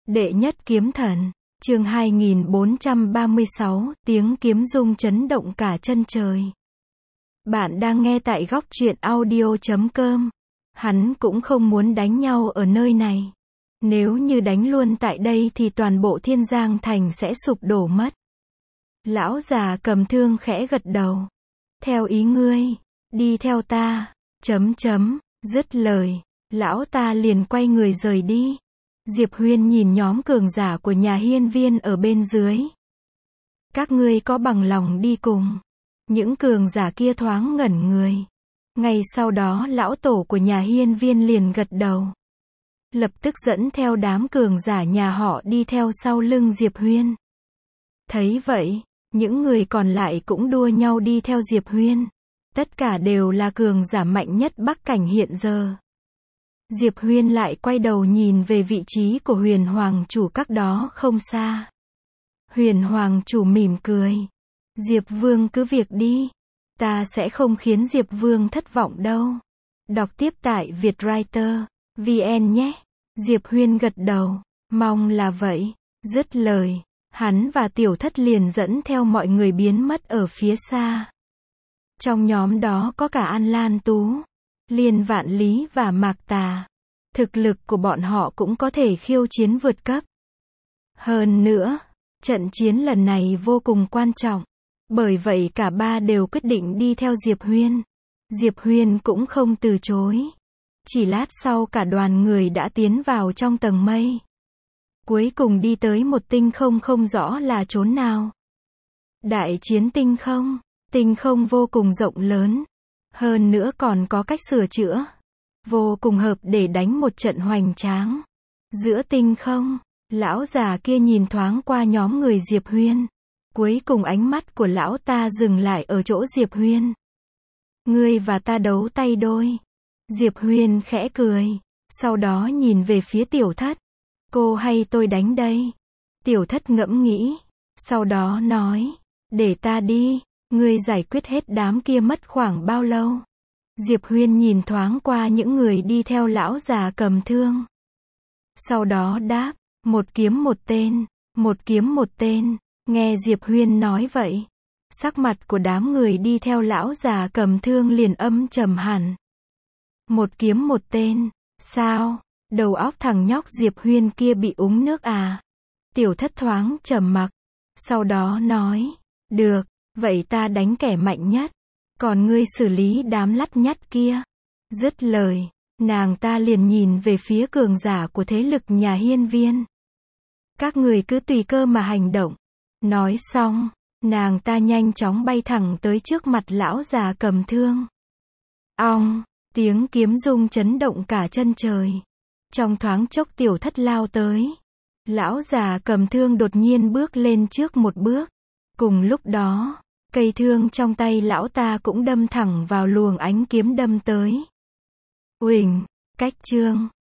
Đệ nhất kiếm thần, chương 2436, tiếng kiếm rung chấn động cả chân trời. Bạn đang nghe tại góc truyện audio.com. Hắn cũng không muốn đánh nhau ở nơi này. Nếu như đánh luôn tại đây thì toàn bộ Thiên Giang Thành sẽ sụp đổ mất. Lão già cầm thương khẽ gật đầu. Theo ý ngươi, đi theo ta, dứt lời, lão ta liền quay người rời đi. Diệp Huyên nhìn nhóm cường giả của nhà hiên viên ở bên dưới. Các ngươi có bằng lòng đi cùng? Những cường giả kia thoáng ngẩn người. Ngay sau đó lão tổ của nhà hiên viên liền gật đầu. Lập tức dẫn theo đám cường giả nhà họ đi theo sau lưng Diệp Huyên. Thấy vậy, những người còn lại cũng đua nhau đi theo Diệp Huyên. Tất cả đều là cường giả mạnh nhất Bắc Cảnh hiện giờ. Diệp Huyên lại quay đầu nhìn về vị trí của Huyền Hoàng chủ cách đó không xa. Huyền Hoàng chủ mỉm cười. Diệp Vương cứ việc đi. Ta sẽ không khiến Diệp Vương thất vọng đâu. Đọc tiếp tại Vietwriter VN nhé. Diệp Huyên gật đầu. Mong là vậy. Dứt lời, hắn và Tiểu Thất liền dẫn theo mọi người biến mất ở phía xa. Trong nhóm đó có cả An Lan Tú, Liên Vạn Lý và Mạc Tà. Thực lực của bọn họ cũng có thể khiêu chiến vượt cấp. Hơn nữa, trận chiến lần này vô cùng quan trọng. Bởi vậy cả ba đều quyết định đi theo Diệp Huyên. Diệp Huyên cũng không từ chối. Chỉ lát sau cả đoàn người đã tiến vào trong tầng mây. Cuối cùng đi tới một tinh không không rõ là chốn nào. Đại chiến tinh không. Tinh không vô cùng rộng lớn. Hơn nữa còn có cách sửa chữa. Vô cùng hợp để đánh một trận hoành tráng. Giữa tinh không, lão già kia nhìn thoáng qua nhóm người Diệp Huyên. Cuối cùng ánh mắt của lão ta dừng lại ở chỗ Diệp Huyên. Ngươi và ta đấu tay đôi. Diệp Huyên khẽ cười. Sau đó nhìn về phía Tiểu Thất. Cô hay tôi đánh đây? Tiểu Thất ngẫm nghĩ. Sau đó nói. Để ta đi. Ngươi giải quyết hết đám kia mất khoảng bao lâu? Diệp Huyên nhìn thoáng qua những người đi theo lão già cầm thương. Sau đó đáp. Một kiếm một tên. Một kiếm một tên. Nghe Diệp Huyên nói vậy. Sắc mặt của đám người đi theo lão già cầm thương liền âm trầm hẳn. Một kiếm một tên. Sao? Đầu óc thằng nhóc Diệp Huyên kia bị uống nước à? Tiểu Thất thoáng trầm mặc. Sau đó nói. Được, vậy ta đánh kẻ mạnh nhất. Còn ngươi xử lý đám lắt nhắt kia. Dứt lời, nàng ta liền nhìn về phía cường giả của thế lực nhà hiên viên. Các người cứ tùy cơ mà hành động. Nói xong, nàng ta nhanh chóng bay thẳng tới trước mặt lão già cầm thương. Ong, tiếng kiếm rung chấn động cả chân trời. Trong thoáng chốc Tiểu Thất lao tới. Lão già cầm thương đột nhiên bước lên trước một bước. Cùng lúc đó, cây thương trong tay lão ta cũng đâm thẳng vào luồng ánh kiếm đâm tới. Uỳnh, cách chương.